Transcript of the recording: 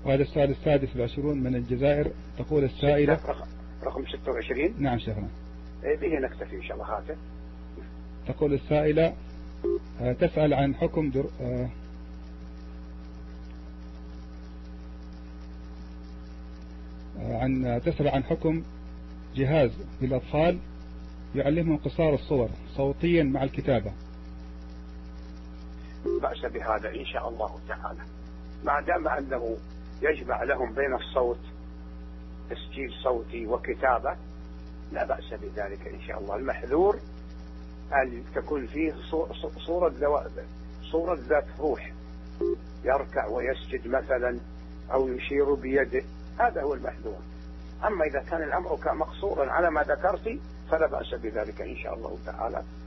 وهذا السؤال السادس والعشرون من الجزائر. تقول السائلة رقم 26. نعم شيخنا. به نكتفي إن شاء الله. هذا تقول السائلة تسأل عن حكم تسأل عن حكم جهاز للأطفال يعلمهم قصار الصور صوتيا مع الكتابة. بأس بهذا إن شاء الله تعالى، ما دام أنه يجمع لهم بين الصوت تسجيل صوتي وكتابة لا بأس بذلك إن شاء الله. المحذور أن تكون فيه صورة ذات روح، يركع ويسجد مثلا أو يشير بيده، هذا هو المحذور. أما إذا كان الأمر مقصورا على ما ذكرت فلا بأس بذلك إن شاء الله تعالى.